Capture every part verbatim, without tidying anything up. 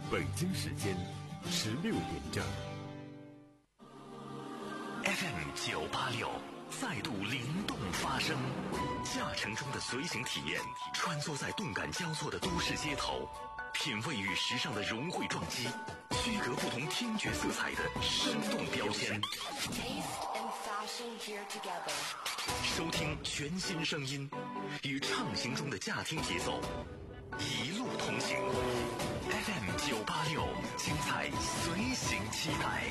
北京时间十六点整。 F M 九八六再度灵动发声，驾乘中的随行体验，穿梭在动感交错的都市街头，品味与时尚的融汇撞击，区隔不同听觉色彩的生动标签。收听全新声音，与畅行中的驾听节奏，一路同行。F M 九八六，精彩随行期待。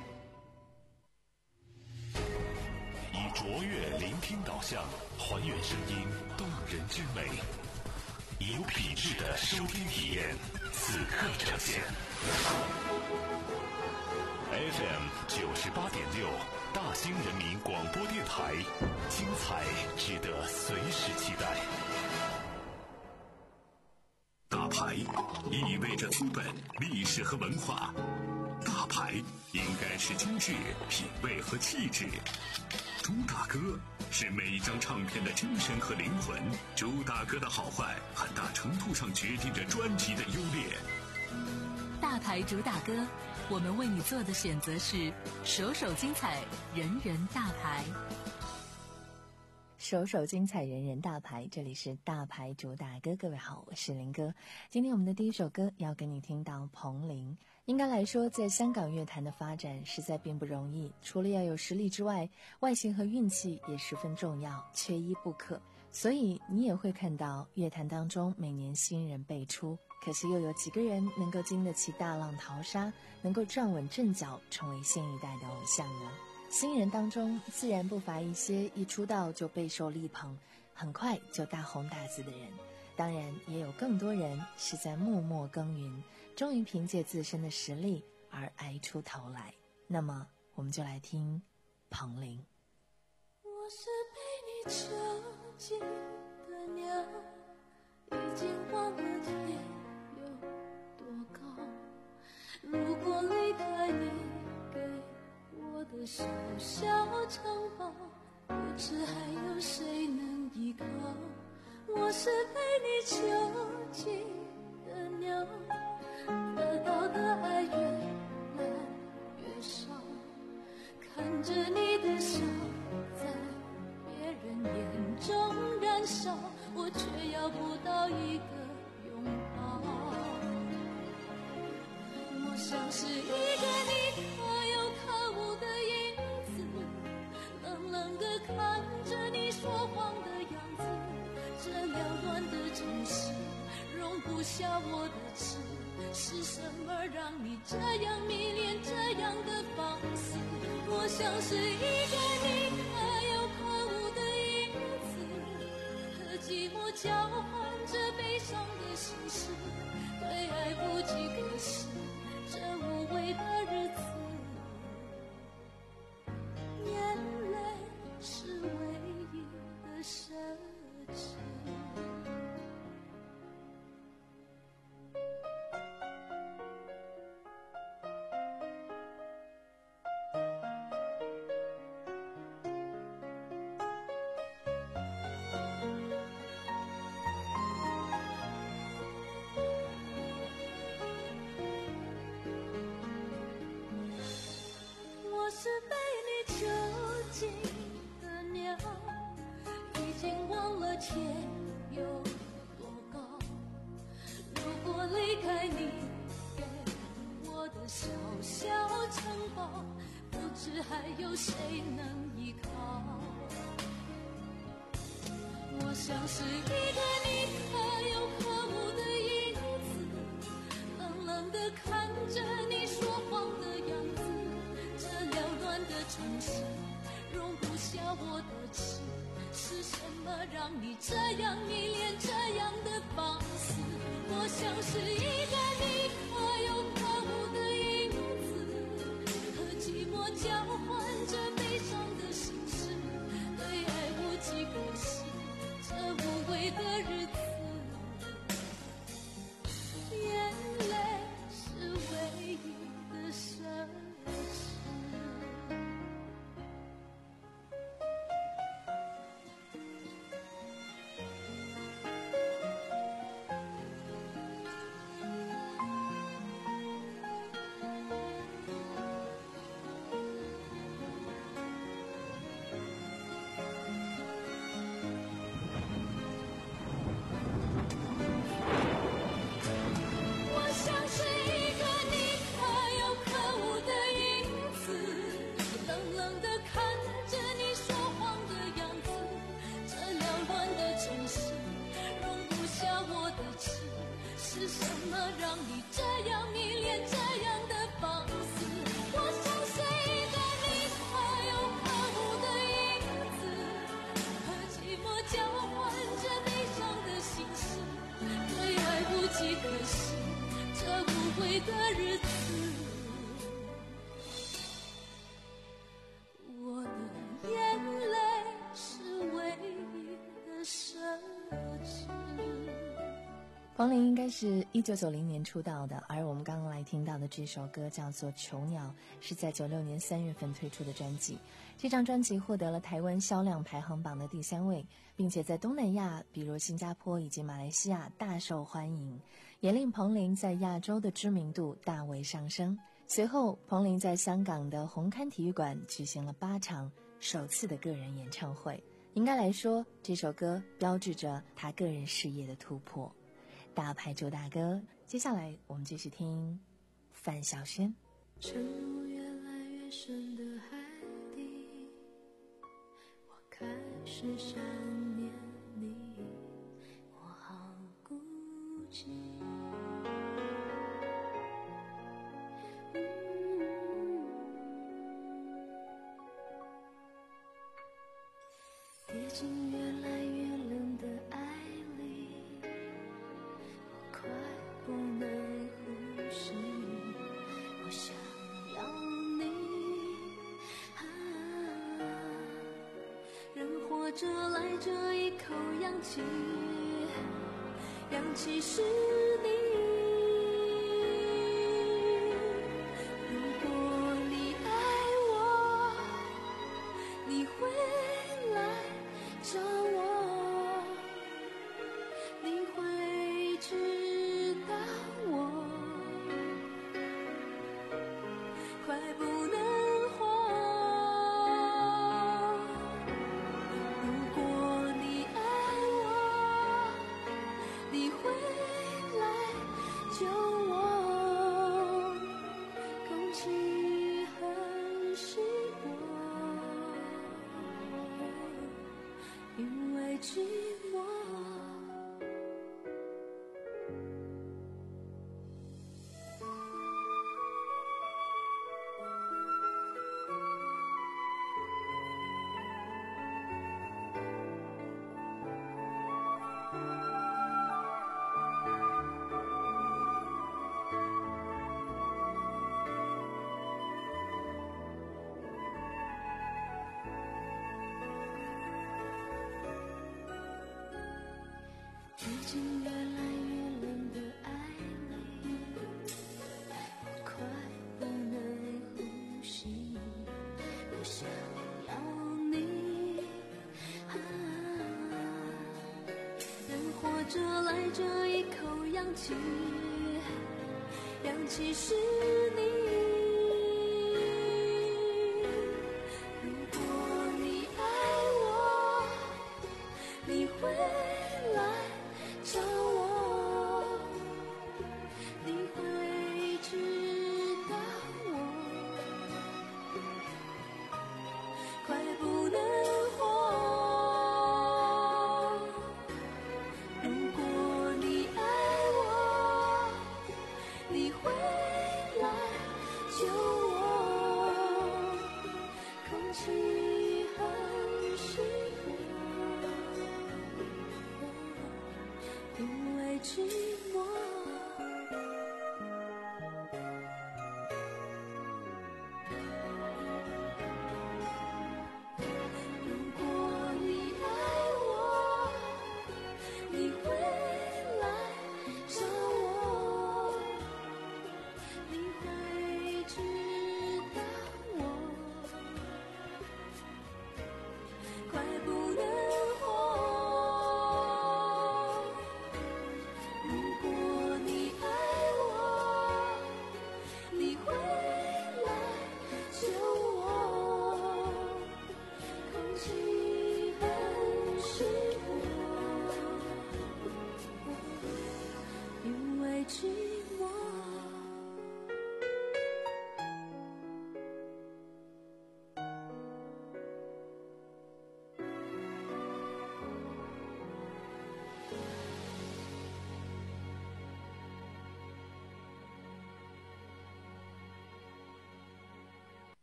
以卓越聆听导向，还原声音动人之美，有品质的收听体验，此刻呈现。F M 九十八点六，大兴人民广播电台，精彩值得随时期待。大牌意味着资本、历史和文化，大牌应该是精致、品味和气质。朱大哥是每一张唱片的精神和灵魂，朱大哥的好坏很大程度上决定着专辑的优劣。 大牌主打歌，我们为你做的选择是首首精彩，人人大牌。 首首精彩，人人大牌，这里是大牌主打歌。各位好，我是林哥。今天我们的第一首歌要跟你听到彭羚。应该来说，在香港乐坛的发展实在并不容易，除了要有实力之外，外形和运气也十分重要，缺一不可。所以你也会看到乐坛当中每年新人辈出，可是又有几个人能够经得起大浪淘沙，能够站稳阵脚，成为新一代的偶像呢？新人当中自然不乏一些一出道就备受力捧，很快就大红大紫的人，当然也有更多人是在默默耕耘，终于凭借自身的实力而挨出头来。那么我们就来听彭羚。 我是被你囚禁的鸟，已经忘了天有多高，如果离开你给我的小小城堡，不知还有谁能依靠。我是被你囚禁的鸟，得到的爱越来越少，看着你的笑在别人眼中燃烧，我却要不到一个拥抱。我像是一个你可有可无的影子，冷冷地看着你说谎的样子，这缭乱的城市容不下我的痴，是什么让你这样迷恋，这样的放肆？我像是一个你可有可无的影子，和寂寞交换着悲伤的心事，对爱不计个事，这无味的日子，眼泪是唯一的奢侈。还有谁能依靠？我像是一个你可有可无的影子，冷冷地看着你说谎的样子，这缭乱的城市容不下我的痴，是什么让你这样迷恋，这样的放肆？我像是一个你可有可无的影子，和寂寞交换着悲伤的心事，对爱不计个事，这无味的日子，眼泪是唯一的奢侈。 么让你这样迷恋这样的放肆？我像是一个你可有可无的影子，和寂寞交换着悲伤的心事，对爱不及可惜这无悔的日子。我的眼泪是唯一的奢侈。 彭羚应该是一九九零年出道的，而我们刚刚来听到的这首歌叫做《囚鸟》，是在九六年三月份推出的专辑。这张专辑获得了台湾销量排行榜的第三位，并且在东南亚，比如新加坡以及马来西亚大受欢迎，也令彭羚在亚洲的知名度大为上升。随后，彭羚在香港的红磡体育馆举行了八场首次的个人演唱会。应该来说，这首歌标志着他个人事业的突破。大牌周大哥，接下来我们继续听范晓萱。 沉入越来越深的海底，我开始想念你，我好孤寂。跌进越来越冷的爱里，我快不能呼吸，我想要你，啊，人活着来这一口氧气，氧气是你。如果你爱我，你会来找我，你会知道我快不能活。如果你爱我，你会来救我，空气很稀薄，因为寂寞。跌进越来越冷的爱里，我快不能呼吸，我想要你，啊，人活着来这一口氧气，氧气是你。如果你爱我，你会来找我，你会知道我快不能活。如果你爱我，你会来救我，空气很稀薄，因为寂寞。如果你爱我，你会来找我，你会知道我快不能活。如果你爱我，你会来救我，空气很稀薄，因为寂寞。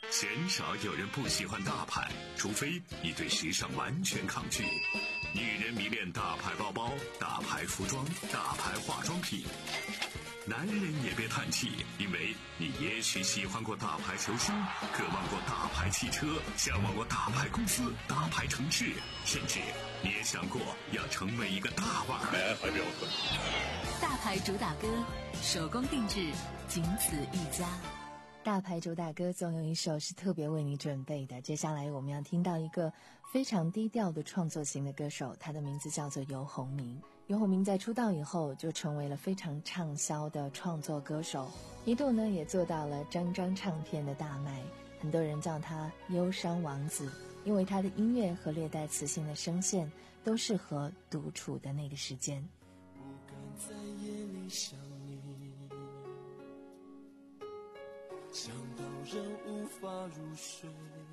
鲜少有人不喜欢大牌，除非你对时尚完全抗拒。女人迷恋大牌包包、大牌服装、大牌化妆品。男人也别叹气，因为你也许喜欢过大牌球星，渴望过大牌汽车，向往过大牌公司、大牌城市，甚至你也想过要成为一个大腕儿。 大牌主打歌，手工定制，仅此一家。 大牌主打歌总有一首是特别为你准备的。接下来我们要听到一个非常低调的创作型的歌手，他的名字叫做游鸿明。游鸿明在出道以后就成为了非常畅销的创作歌手，一度呢也做到了张张唱片的大卖，很多人叫他忧伤王子，因为他的音乐和略带磁性的声线都适合独处的那个时间。 不敢在夜里想你，想到人无法入睡，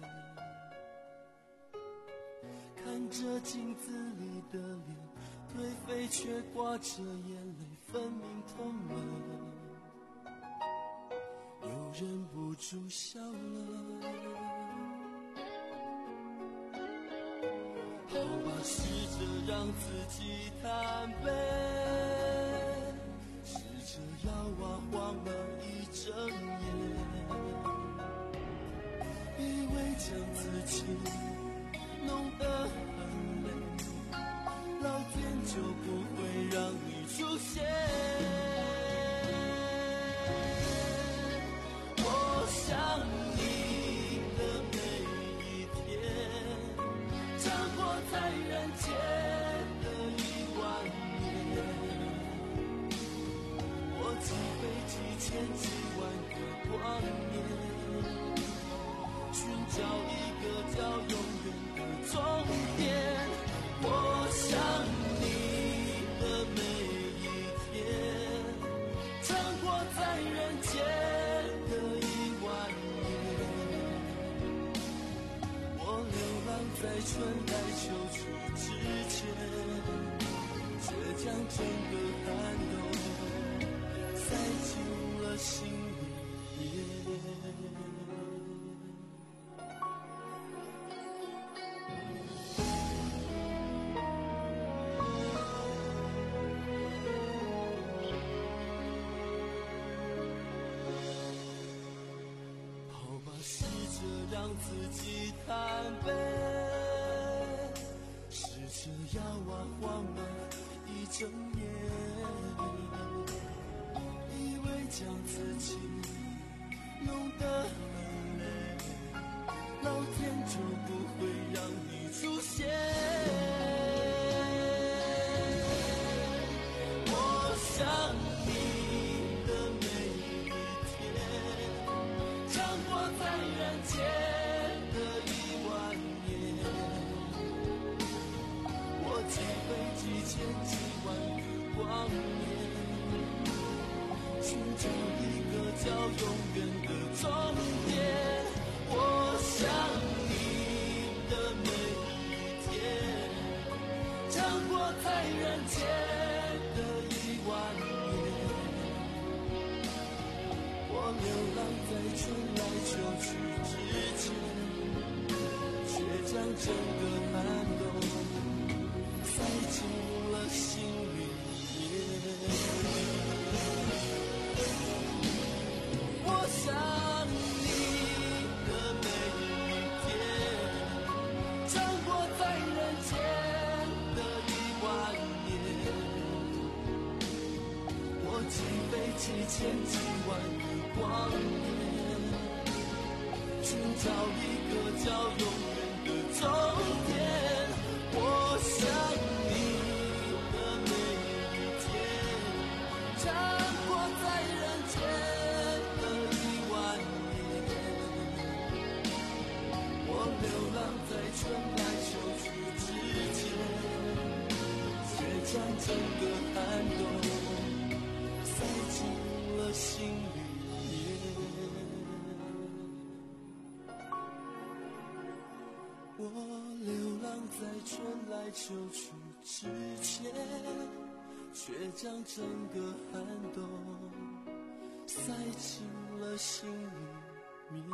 看着镜子里的脸，颓废却挂着眼泪，分明痛了，又忍不住笑了。好吧，试着让自己坦白，试着摇啊晃了一整夜，以为将自己弄得很累，老天就不会让你出现。我想你的每一天，穿过在人间的一万年，我几飞几千几万个光年，寻找一个叫永远的终点。我想你的每一天，穿过在人间的一万年，我流浪在春来秋去之间，却将整个寒冬塞进了心里面。让自己坦白，试着摇啊晃啊一整夜，以为将自己弄得很累，老天就不会让你出现。我想你的每一天，穿过在人间几飞几千几万个光年，寻找一个叫永远的终点。我想你的每一天，穿过在人间的一万年，我流浪在春来秋去之间，却将整个寒冬塞进了心里面。我想你的每一天，穿过在人间的一万年，我几飞几千几万个光年，寻找一个叫永远的终点。我想你的每一天，穿过在人间的一万年，我流浪在春来秋去之间，却将整个寒冬塞进了心里面。我流浪在春来秋去之间，却将整个寒冬塞进了心里眠。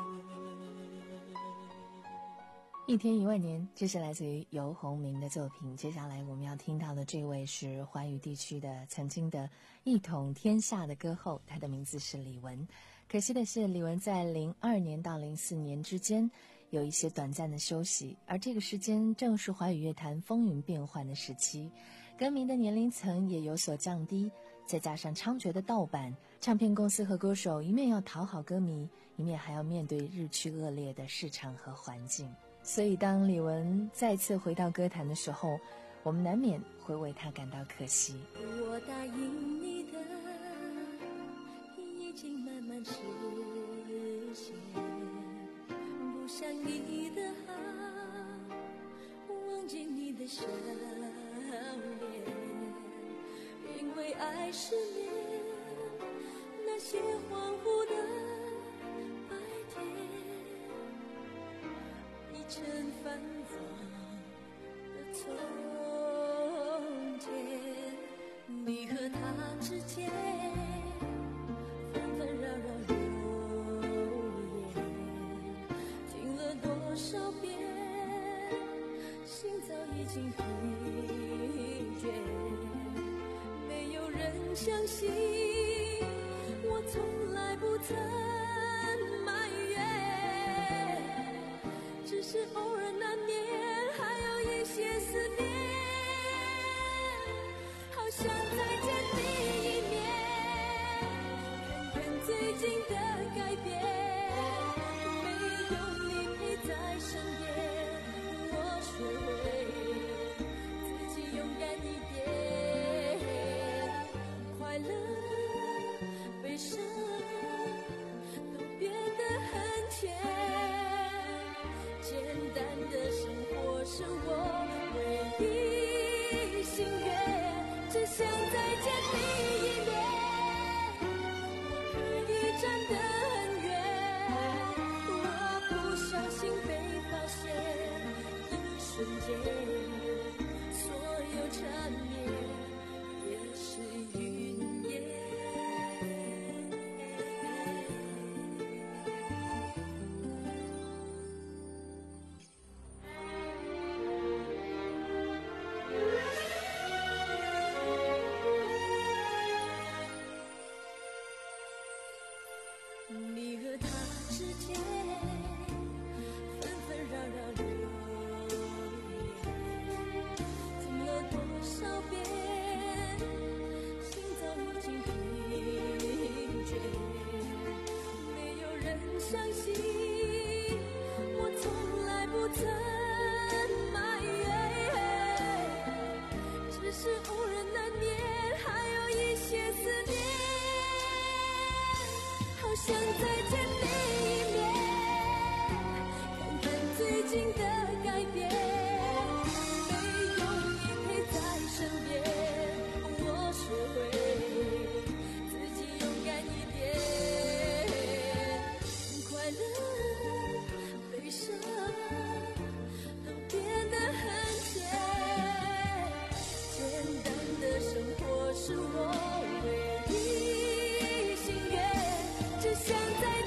一天一万年，这是来自于游鸿明的作品。接下来我们要听到的这位是华语地区的曾经的一统天下的歌后，她的名字是李玟。可惜的是，李玟在零二年到零四年之间有一些短暂的休息，而这个时间正是华语乐坛风云变幻的时期，歌迷的年龄层也有所降低，再加上猖獗的盗版，唱片公司和歌手一面要讨好歌迷，一面还要面对日趋恶劣的市场和环境。所以当李玟再次回到歌坛的时候，我们难免会为她感到可惜。 我答应你的已经慢慢实现，不像你的好，忘记你的笑脸，因为爱失眠，那些恍惚的白天已成泛黄的从前，你和他之间纷纷扰扰流言，听了多少遍，心早已经疲倦，没有人相信，我从来不曾埋怨，只是偶尔难免还有一些思念，好想再见你一面，看看最近的改变，没有你陪在身边，我学会自己勇敢一点，快乐悲伤都变得很浅，简单的生活是我唯一心愿，只想再见你一面，我可以站得很远，我不小心被发现，一瞬间所有缠绵也是云烟。你和他之间纷纷扰扰流言，听了多少遍，心早已经疲倦，没有人相信，我从来不曾埋怨，只是偶尔难免还有一些思念，好想再见你一面，看看最近的改变，没有你陪在身边，我学会自己勇敢一点，快乐悲伤都变得很浅，简单的生活是我唯一心愿，只想在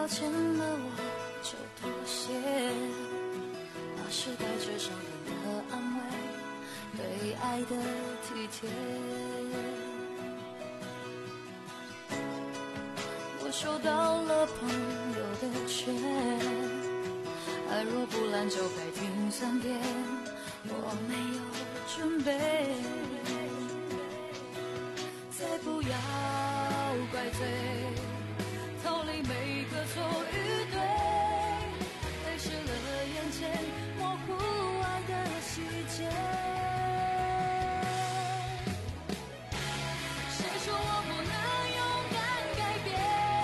道歉了我就妥协，那是带着伤痕的安慰，对爱的体贴。我收到了朋友的劝，爱若不烂就该停三天，我没有准备，再不要怪罪，逃离每个错与对，泪湿了眼前，模糊爱的细节。谁说我不能勇敢改变？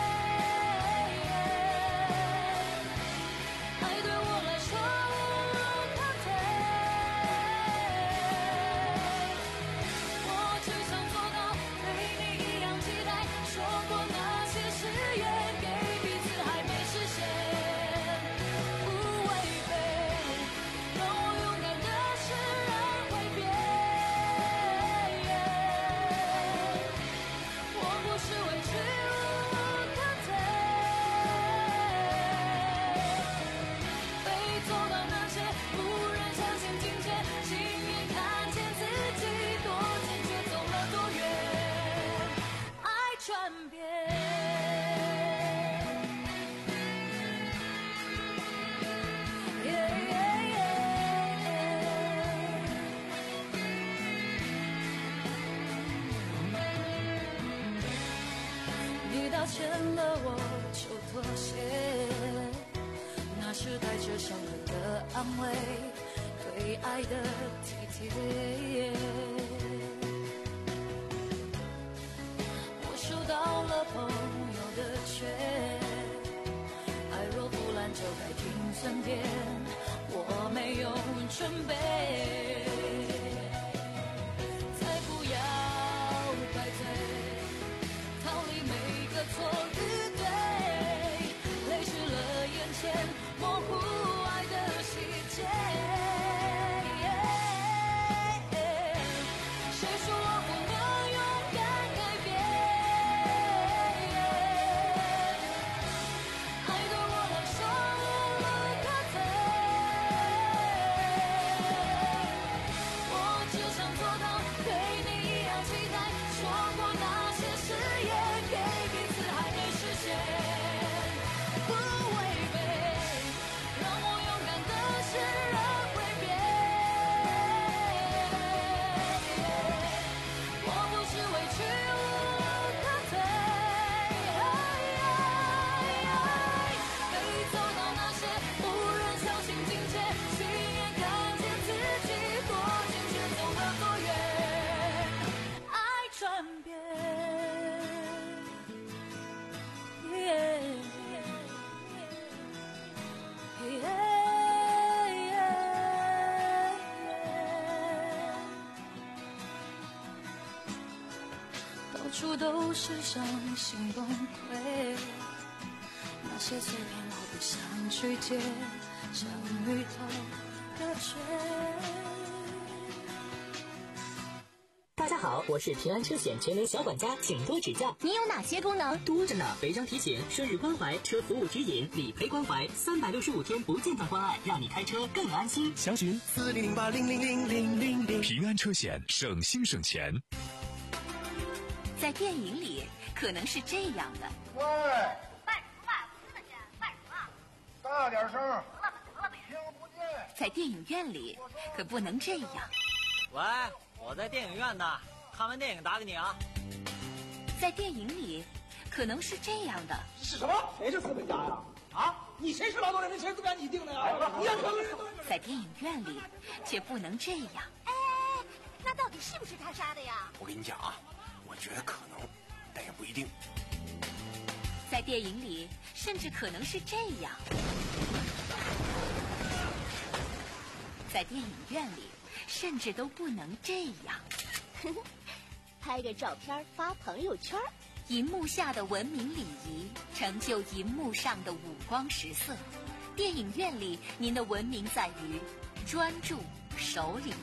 爱对我来说无路可退，我只想做到对你一样期待，说过那些誓言给彼此还没实现，不违背，让我勇敢的释然会变。我不是委屈无可退，非做到那些不忍相信境界，亲眼看见自己多坚决，走了多远，爱转变。你道歉了我就妥协，那是带着伤痕的安慰，对爱的体贴。我收到了朋友的劝，爱若不烂就该停三天，我没有准备，才不要怪罪，逃离每个错与对，泪湿了眼前，模糊爱的细节。谁说我不能勇敢改变？爱对我来说无路可退，我只想做到对你一样期待，说过那些誓言给彼此还没实现，不违背，让我勇敢的释然会变。我不是委屈无可退，非走到那些不忍相信境界，亲眼看见自己多坚决，走了多远，爱转变。到处都是伤心崩溃，那些碎片我不想去接，像鱼头的缺。 大家好，我是平安车险全能小管家，请多指教。 你有哪些功能？ 多着呢，违章提醒、顺日关怀、车服务指引、理赔关怀，三百六十五天不间断关爱，让你开车更安心。 详询四零零八零零零零零零。 平安车险，省心省钱。 在电影里可能是这样的。 喂，卖什么卖？我听得见，卖什么？大点声。得了吧，得了呗，听不见。 在电影院里可不能这样。 喂，我在电影院呢，看完电影打给你啊。 在电影里可能是这样的。 是什么？谁是资本家呀？啊，你谁是劳动人民？谁资本家你定的呀？你让可在电影院里却不能这样。 哎，那到底是不是他杀的呀？ 我跟你讲啊，我觉得可能，但也不一定。 在电影里甚至可能是这样。在电影院里甚至都不能这样。 拍个照片发朋友圈。 银幕下的文明礼仪，成就银幕上的五光十色。电影院里，您的文明在于专注、守礼。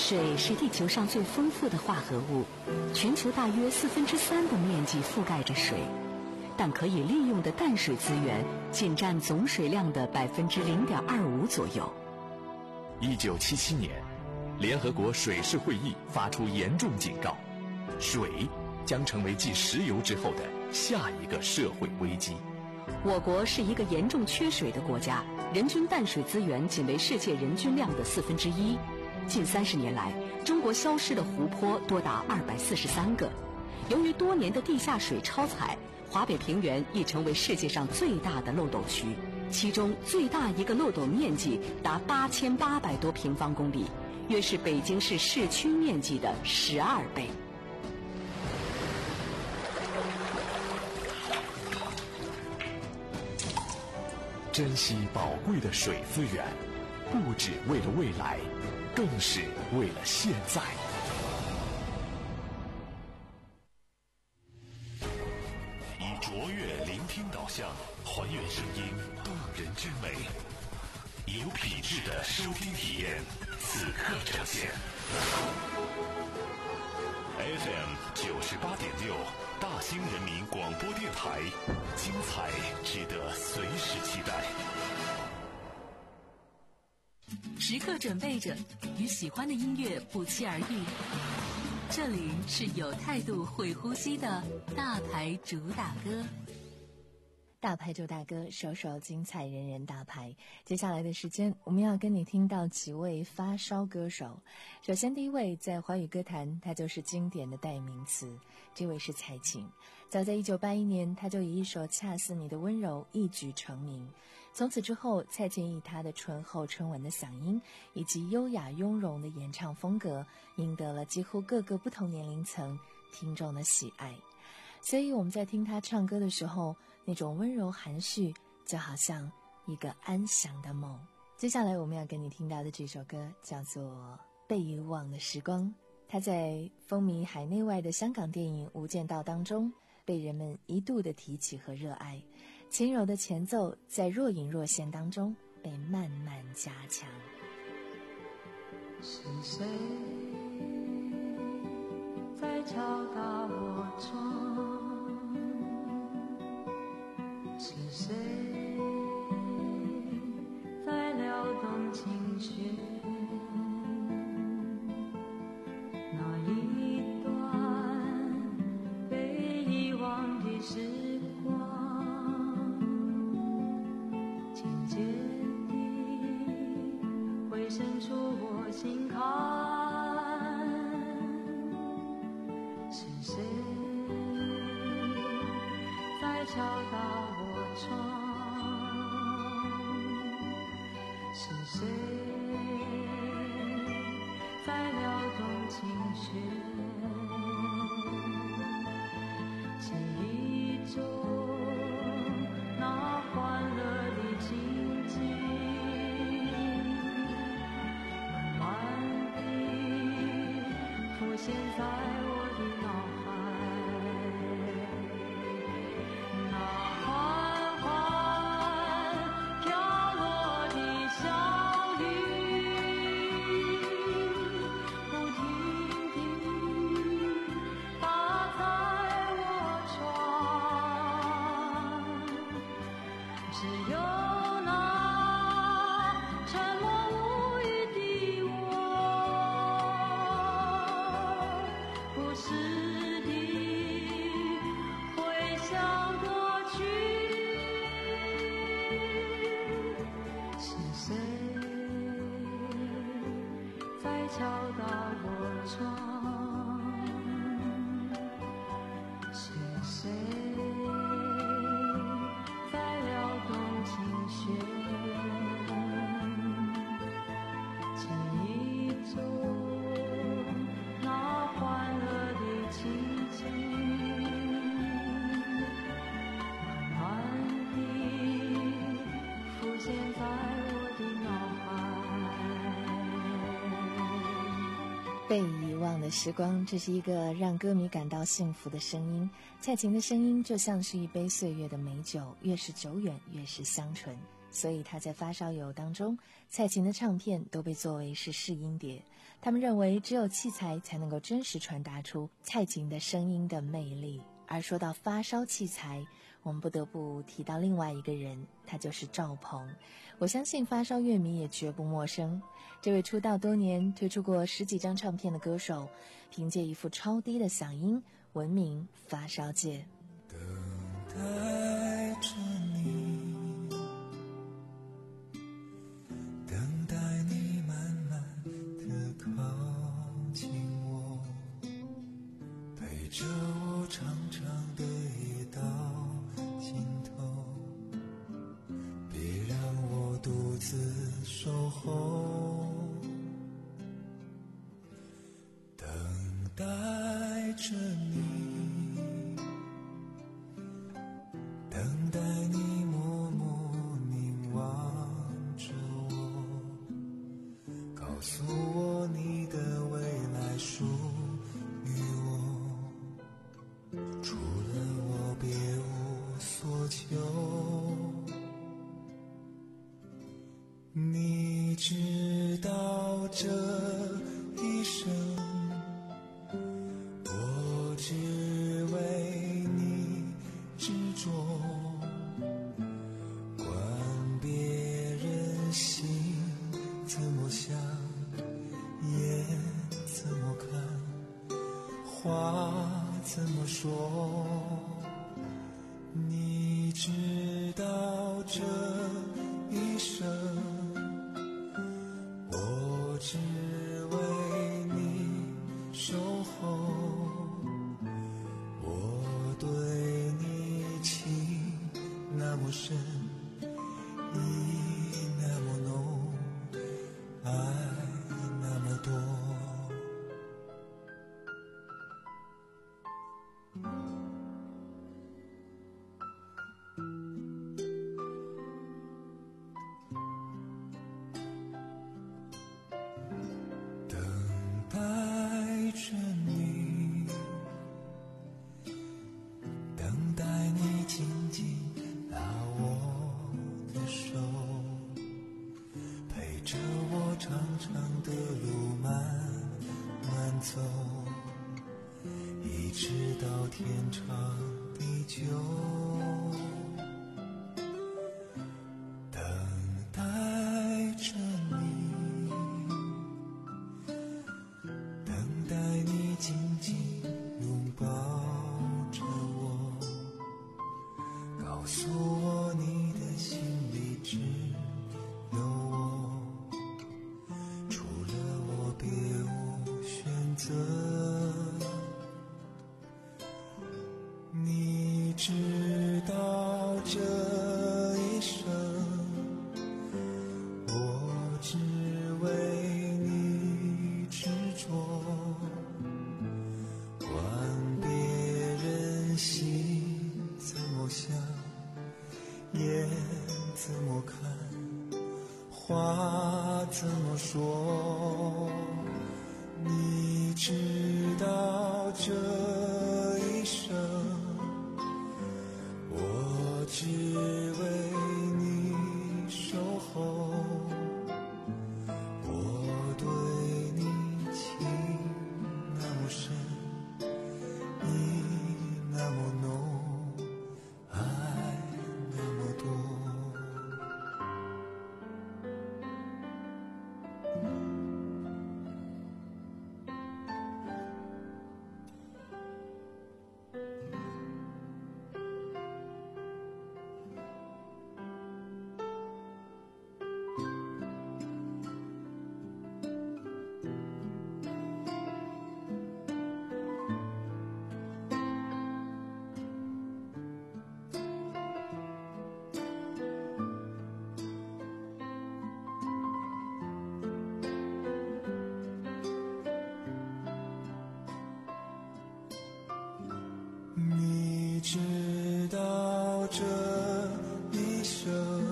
水是地球上最丰富的化合物，全球大约四分之三的面积覆盖着水，但可以利用的淡水资源仅占总水量的百分之零点二五左右。 一九七七年，联合国水事会议发出严重警告，水将成为继石油之后的下一个社会危机。 我国是一个严重缺水的国家，人均淡水资源仅为世界人均量的四分之一。近三十年来，中国消失的湖泊多达二百四十三个。由于多年的地下水超采，华北平原已成为世界上最大的漏斗区，其中最大一个漏斗面积达八千八百多平方公里，约是北京市市区面积的十二倍。 珍惜宝贵的水资源，不只为了未来，更是为了现在。 以卓越聆听导向，还原声音动人之美，以有品质的收听体验，此刻呈现。F M 九十八点六，大兴人民广播电台，精彩值得随时期待。 时刻准备着，与喜欢的音乐不期而遇。这里是有态度、会呼吸的大牌主打歌。 大牌主打歌，首首精彩，人人大牌。接下来的时间，我们要跟你听到几位发烧歌手。首先第一位，在华语歌坛，他就是经典的代名词，这位是蔡琴。早在一九八一年，他就以一首《恰似你的温柔》一举成名。从此之后，蔡琴以她的醇厚沉稳的嗓音以及优雅雍容的演唱风格，赢得了几乎各个不同年龄层听众的喜爱。所以我们在听她唱歌的时候，那种温柔含蓄，就好像一个安详的梦。接下来我们要跟你听到的这首歌叫做《被遗忘的时光》，它在风靡海内外的香港电影《无间道》当中被人们一度的提起和热爱，轻柔的前奏在若隐若现当中被慢慢加强。 是谁在敲打我窗？是谁在撩动琴弦？那一段被遗忘的时光，渐渐地会渗出我心坎。是谁在敲打我窗？是谁在撩动琴弦？记忆中那欢乐的情景，慢慢地浮现在我的脑海。敲打我窗，是谁在撩动琴弦？记忆中那欢乐的情景，慢慢地浮现在我的脑海。 被遗忘的时光，这是一个让歌迷感到幸福的声音。蔡琴的声音就像是一杯岁月的美酒，越是久远越是香醇。所以她在发烧友当中，蔡琴的唱片都被作为是试音碟。 他们认为只有器材才能够真实传达出蔡琴的声音的魅力。而说到发烧器材，我们不得不提到另外一个人，他就是赵鹏。我相信发烧乐迷也绝不陌生，这位出道多年推出过十几张唱片的歌手，凭借一副超低的嗓音闻名发烧界。 等待着你，等待你慢慢地靠近我，陪着我长长的夜到尽头，别让我独自守候，等待着你，等待你默默凝望着我，告诉我你的未来属于我，除了我别无所求。你知道这一生我只为你执着，管别人心怎么想，眼怎么看，话怎么说。你知道这一生我只为你守候，我对你情那么深，意那么浓，爱那么多。一直到天长地久，等待着你，等待你紧紧拥抱着我，告诉我你的心里只有我，除了我别无选择。你知道这一生我只为你执着，管别人心怎么想，眼怎么看，话怎么说。你知道这一生我只为你守候，我对你情那么深，意那么浓，爱那么多。你知道这一生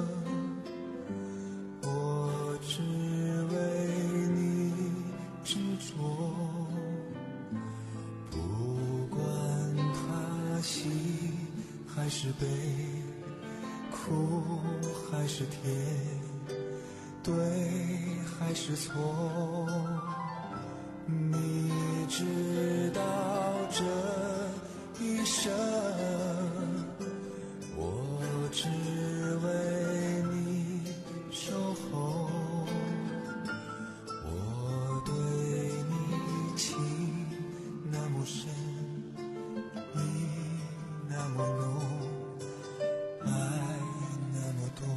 我只为你执着，不管它喜还是悲，苦还是甜，对还是错。 知道这一生，我只为你守候。我对你情那么深，你那么浓，爱那么多。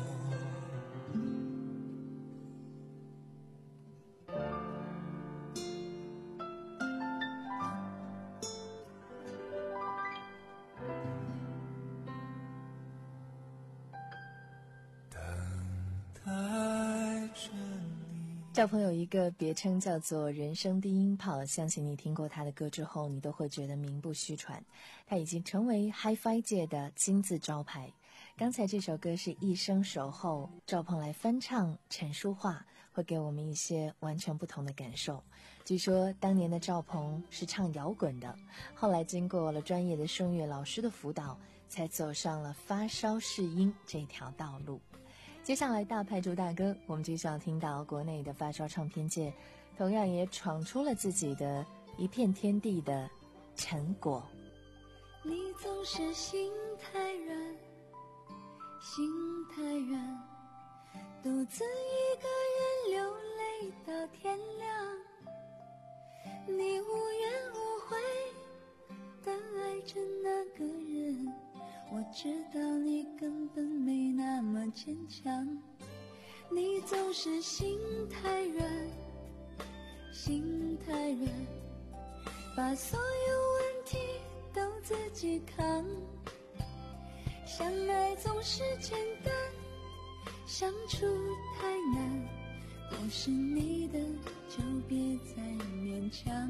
赵鹏有一个别称叫做人生低音炮，相信你听过他的歌之后，你都会觉得名不虚传。他已经成为 Hi-Fi 界的金字招牌。刚才这首歌是一生守候，赵鹏来翻唱陈淑桦，会给我们一些完全不同的感受。据说当年的赵鹏是唱摇滚的，后来经过了专业的声乐老师的辅导，才走上了发烧试音这条道路。接下来大牌主大哥，我们就需要听到国内的发烧唱片界同样也闯出了自己的一片天地的陈果。 你总是心太软，心太软，独自一个人流泪到天亮。你无怨无悔地爱着那个人，我知道你根本没那么坚强。你总是心太软，心太软，把所有问题都自己扛。相爱总是简单，相处太难，不是你的就别再勉强。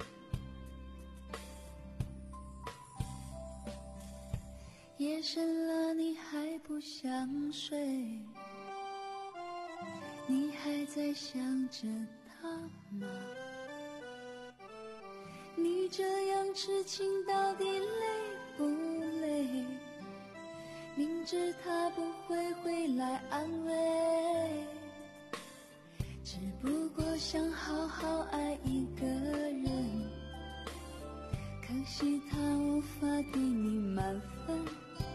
夜深了你还不想睡，你还在想着他吗？你这样痴情到底累不累？明知他不会回来安慰，只不过想好好爱一个人，可惜他无法给你满分。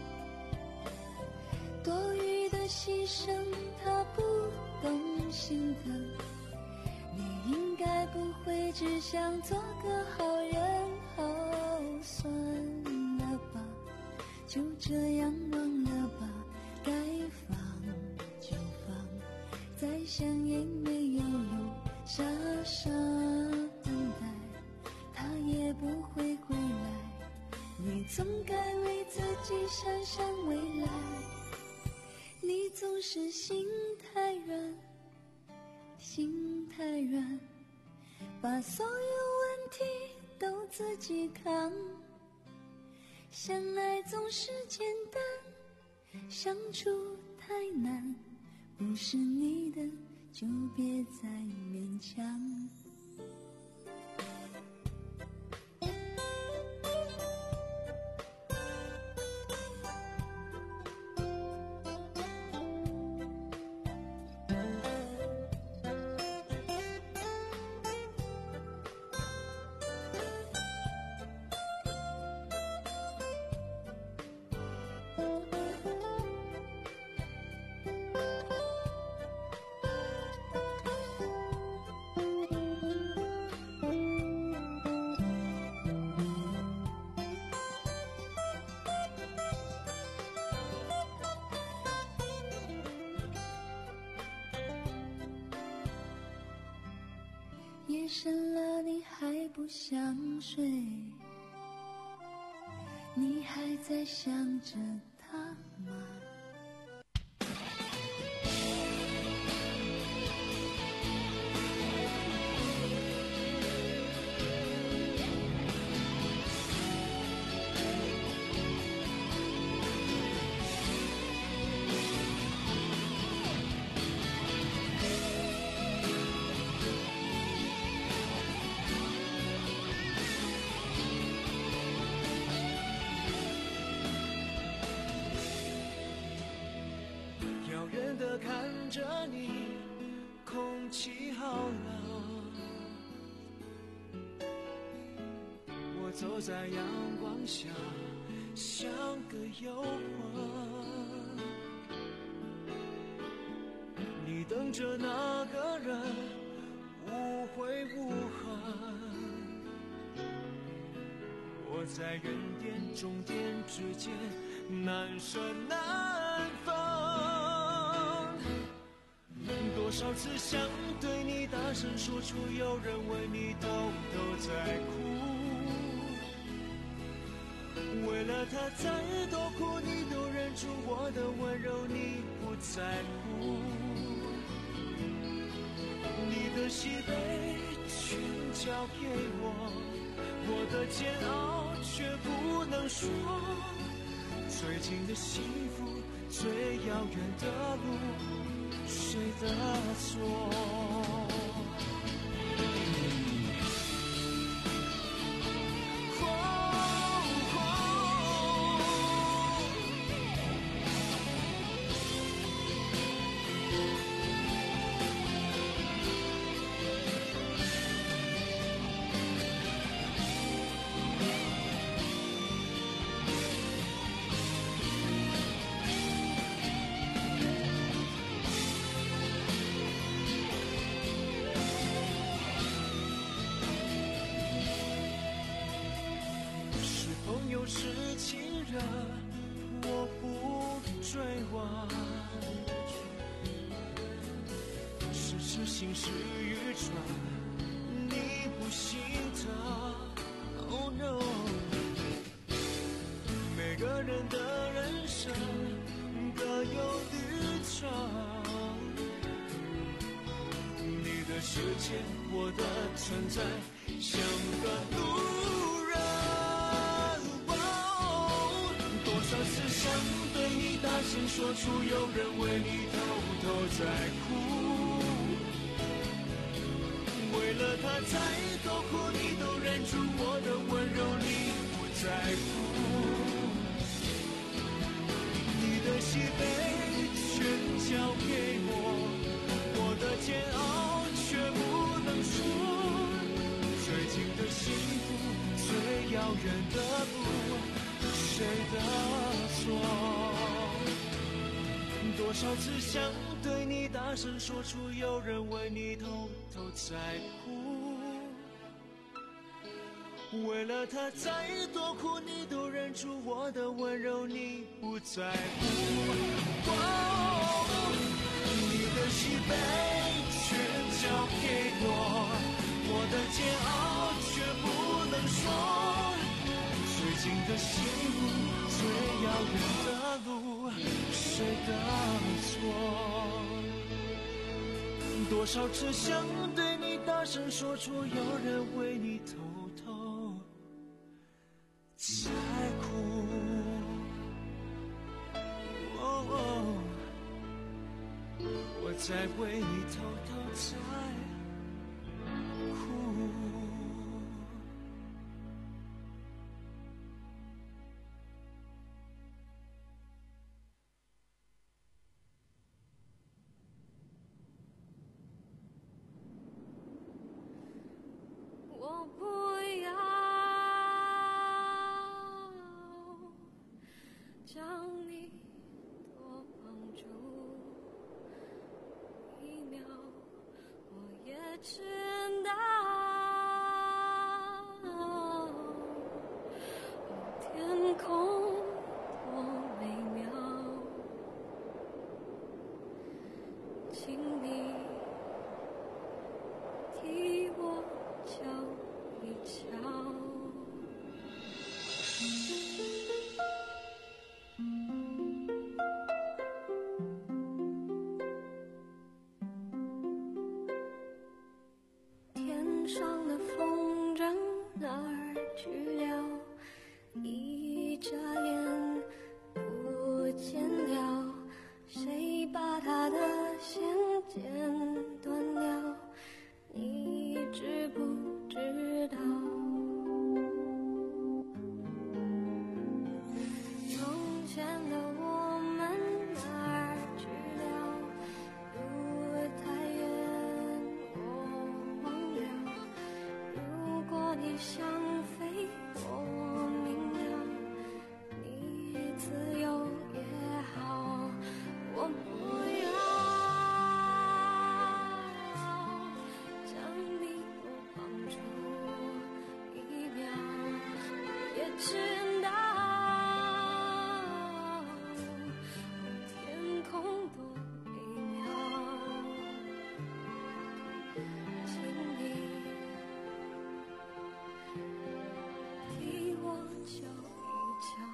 多余的牺牲他不懂心疼，你应该不会只想做个好人。哦，算了吧，就这样忘了吧，该放就放，再想也没有用，傻傻等待他也不会回来，你总该为自己想想未来。你总是心太软，心太软，把所有问题都自己扛。相爱总是简单，相处太难，不是你的就别再勉强。夜深了你还不想睡，你还在想着他吗？ 看着你，空气好冷， 走在阳光下，像个游魂。你等着那个人，无悔无恨。我在原点终点之间，难舍难分。多少次想对你大声说出，有人为你偷偷在哭。为了他再多苦，你都忍住，我的温柔你不在乎。你的喜悲全交给我，我的煎熬却不能说。最近的幸福，最遥远的路，谁的错？是情人，我不追问，是痴心是愚蠢，你不心疼。Oh no， 每个人的人生各有旅程，你的世界，我的存在，像个路人。多少次想对你大声说出，有人为你偷偷在哭。为了他再多苦，你都忍住，我的温柔你不在乎。你的喜悲全交给我，我的煎熬却不能说。最近的幸福，最遥远的路，谁的错？多少次想对你大声说出，有人为你偷偷在哭。为了他再多苦，你都忍住，我的温柔你不在乎。哦，你的喜悲全交给我，我的煎熬却不能说。最近的幸福，最遥远的路，谁的错？多少次想对你大声说出，有人为你偷偷在哭。哦哦，我在为你偷偷在哭。 我不要将你多绑住一秒，我也知道天空多美妙，请你替我瞧一瞧。天上的风筝哪儿去了？一眨眼不见了。谁把它的线剪断了？你知不知道？从前的我们哪儿去了？路太远，我忘了。如果你想飞，我自由也好，我不要将你我绑住一秒，也知道天空多美妙，请你替我瞧一瞧。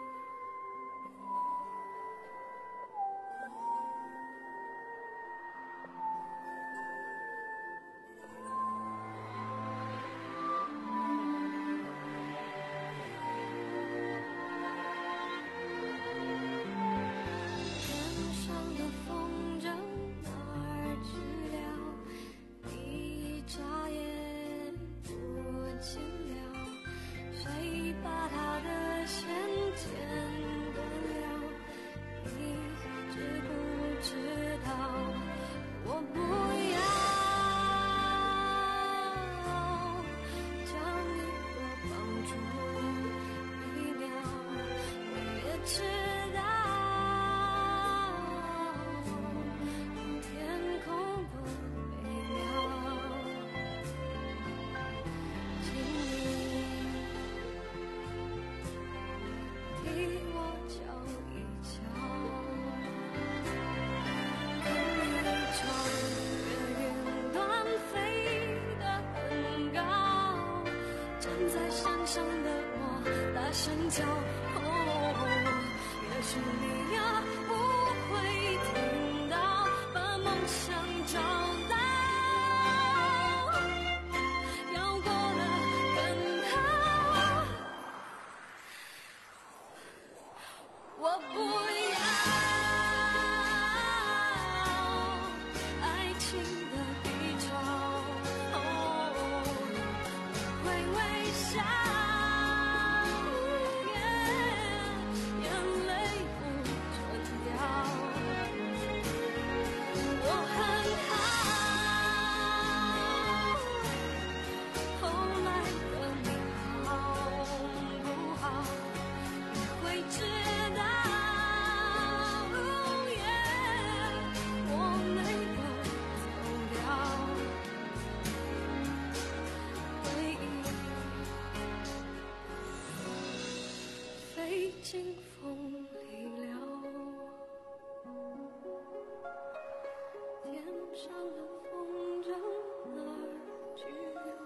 天上的风筝哪儿去了？一眨眼不见了，谁把它的线剪断了？一直不知道，我不要将你我绑住一秒，我也知道天空多美妙，请你替我瞧一瞧，看你朝着云端飞得很高，站在山上的我大声叫，哦，也许你呀不会听到，把梦想找到，要过得更好，我不要爱情的低潮，哦，会微笑，眼泪不准掉，我很好，后来的你好不好，你会知道，我没有走掉，回忆飞进风里了，天上的风筝哪儿去了？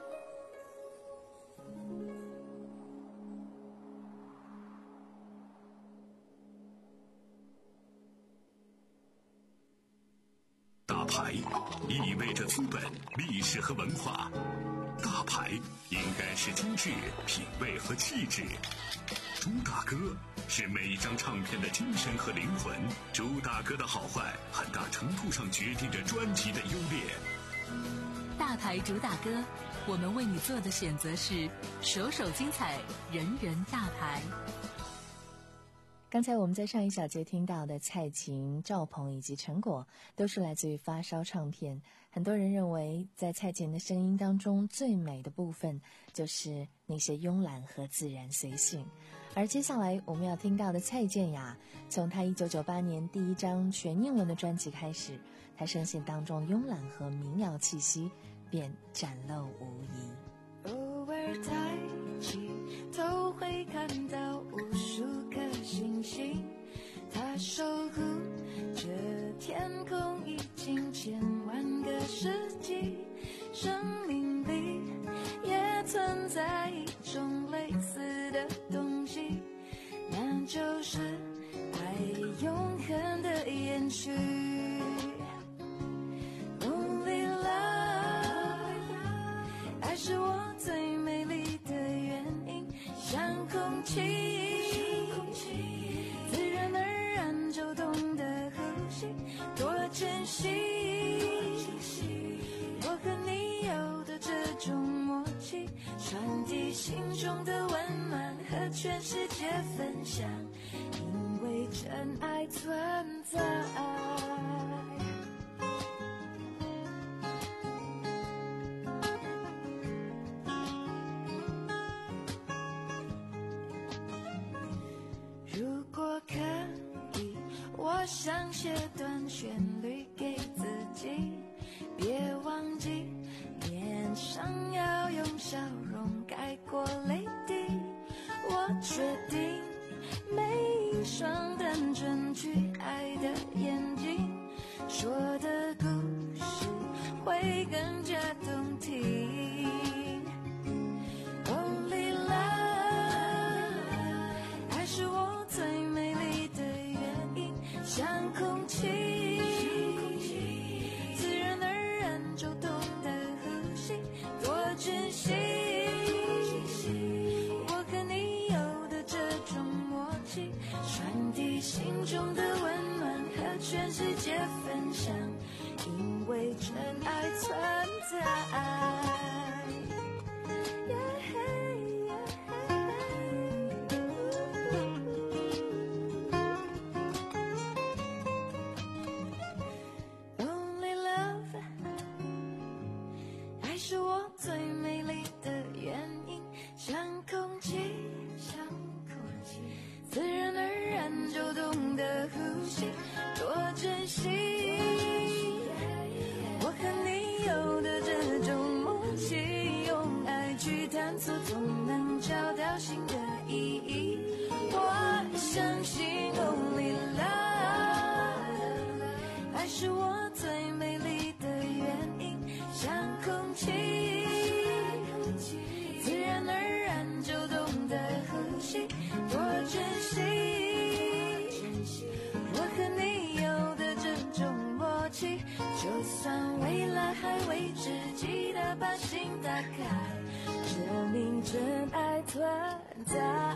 大牌意味着资本、历史和文化，大牌应该是精致、品味和气质。朱大哥是每一张唱片的精神和灵魂，朱大哥的好坏很大程度上决定着专辑的优劣。 大牌主打歌，我们为你做的选择是首首精彩，人人大牌。 刚才我们在上一小节听到的蔡琴、赵鹏以及陈果，都是来自于发烧唱片。很多人认为，在蔡琴的声音当中，最美的部分就是那些慵懒和自然随性。而接下来我们要听到的蔡健雅，从她一九九八年第一张全英文的专辑开始，她声线当中慵懒和民谣气息便展露无遗。 偶尔抬起头会看到无数颗星星，它守护着天空已经千万个世纪，生命里也存在一种类似的东西，那就是爱永恒的延续。Only love， 爱是我最美丽的原因，像空气，自然而然就懂得呼吸，多珍惜我和你有的这种默契，传递心中的温暖和全世界分享，因为真爱存在。如果我想写段旋律给自己，别忘记脸上要用笑容盖过泪滴。我决定每一双单纯去爱的眼睛，说的故事会更加动听。Only love， 爱是我最美丽的原因，像空气，自然而然就懂得呼吸，多珍惜。我和你有的这种默契，传递心中的温暖和全世界分享，因为真爱存在。Only love， 爱是我最美丽的原因，像空气，像空气，自然而然就懂得呼吸，多珍惜。我和你有的这种默契，用爱去探索，总能找到新的意义。我相信 Only love， 爱是我最美丽的原因，像空气，自然而然就懂得呼吸，多珍惜。我和你有的这种默契，就算未来还未知，记得把心打开，证明真爱存在。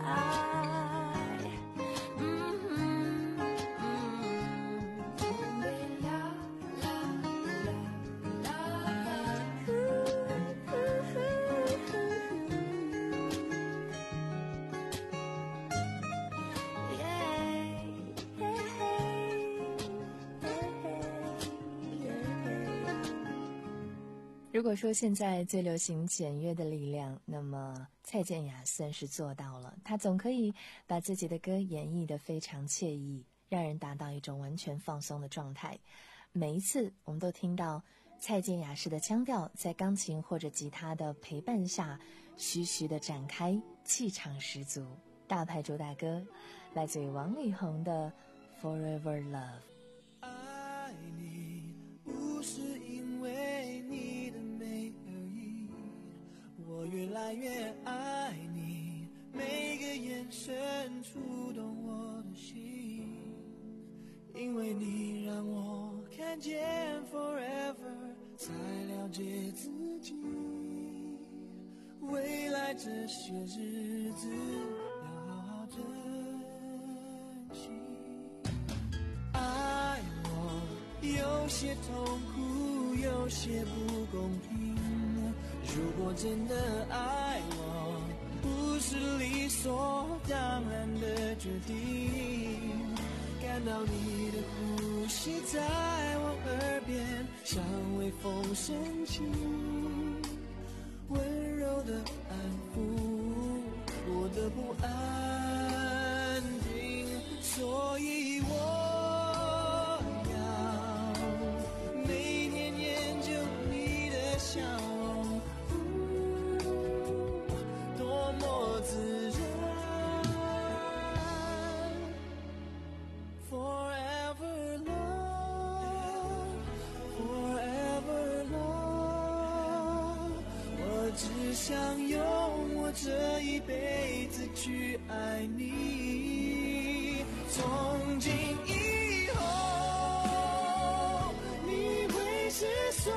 如果说现在最流行简约的力量，那么蔡健雅算是做到了。她总可以把自己的歌演绎得非常惬意，让人达到一种完全放松的状态。每一次我们都听到蔡健雅式的腔调在钢琴或者吉他的陪伴下徐徐地展开，气场十足。大牌主打歌来自于王力宏的 Forever Love。 爱你不是因为你的美而已，我越来越爱你，每个眼神触动我的心，因为你让我看见 forever， 才了解自己，未来这些日子要好好珍惜。爱我有些痛苦，有些不公平，如果真的爱我，不是理所当然的决定，感到你的呼吸在我耳边，像微风深情，温柔的安抚我的不安定，所以我笑容，多么自然。Forever love, forever love， 我只想用我这一辈子去爱你，从今以后，你会是所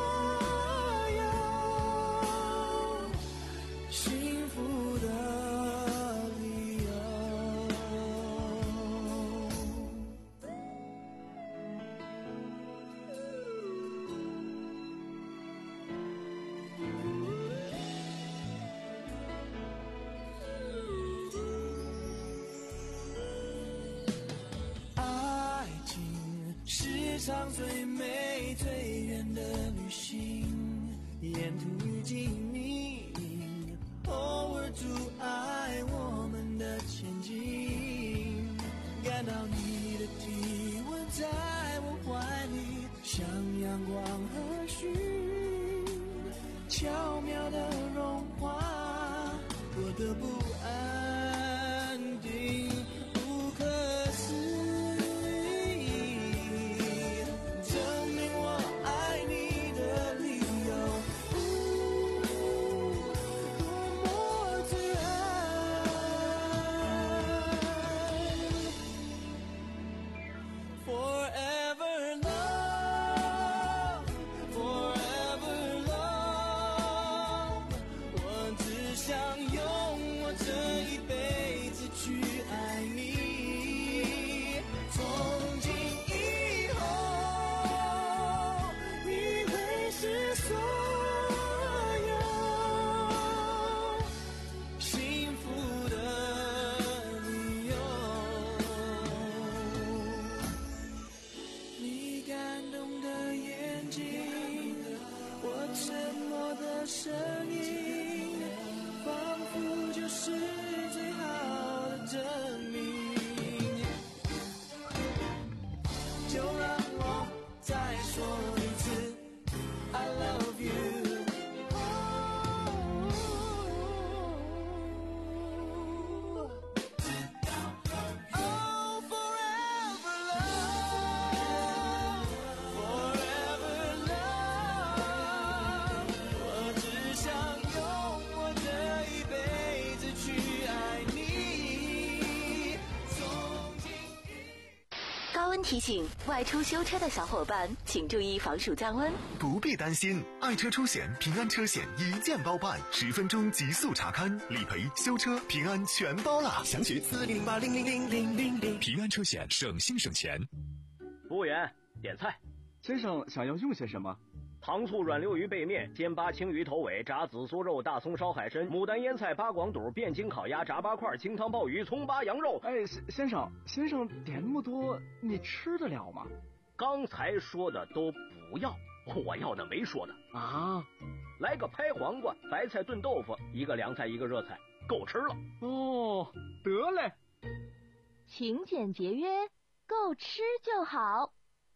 场最美最远的旅行，沿途遇见你，偶尔阻碍我们的前进，感到你的体温阳光和煦，巧妙的融化我的不安定，不可思议，证明我爱你的理由，多么自然。Forever love, forever love， 我只想用我这一辈子去爱你，从今以后，你会是所有幸福的理由。你感动的眼睛，我沉默的声音，仿佛就是最好的证明。就让我再说一次 I love you。 Oh, forever love, forever love， 我只想用我这一辈子去爱你，从今高温提醒，外出修车的小伙伴请注意防暑降温。 不必担心，爱车出险平安车险一键包办，十分钟极速查勘、理赔、修车、平安全包啦！详询四零八零零零零零零。平安车险，省心省钱。 服务员，点菜。 先生想要用些什么？ 糖醋软溜鱼背面、煎八青鱼头尾、炸紫苏肉、大葱烧海参、牡丹腌菜、八广肚、汴京烤鸭、炸八块、清汤鲍鱼、葱八羊肉。 哎，先生，先生点那么多，你吃得了吗？ 刚才说的都不要，我要的没说的啊。 来个拍黄瓜、白菜炖豆腐，一个凉菜一个热菜，够吃了。 哦，得嘞。 勤俭节约，够吃就好。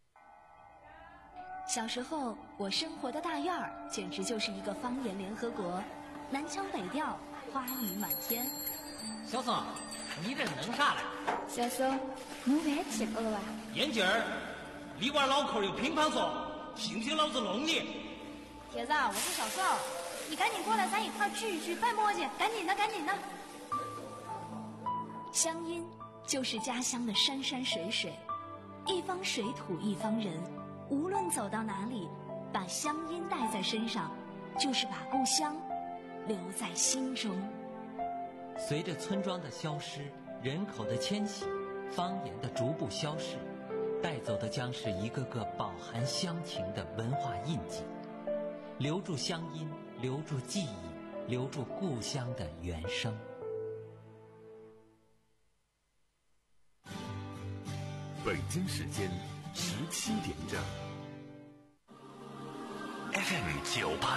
小时候，我生活的大院儿简直就是一个方言联合国，南腔北调，花语满天。 小宋，你这弄啥来？ 小宋，你别吃过了吧？ 眼镜儿，里边脑壳有乒乓说，信不信老子弄你？ 铁子，我是小宋，你赶紧过来，咱一块聚一聚，别磨叽，赶紧的，赶紧的。 乡音就是家乡的山山水水，一方水土一方人。无论走到哪里，把乡音带在身上，就是把故乡留在心中。 随着村庄的消失，人口的迁徙，方言的逐步消逝，带走的将是一个个饱含乡情的文化印记。留住乡音，留住记忆，留住故乡的原声。 北京时间十七点整。 F M 九八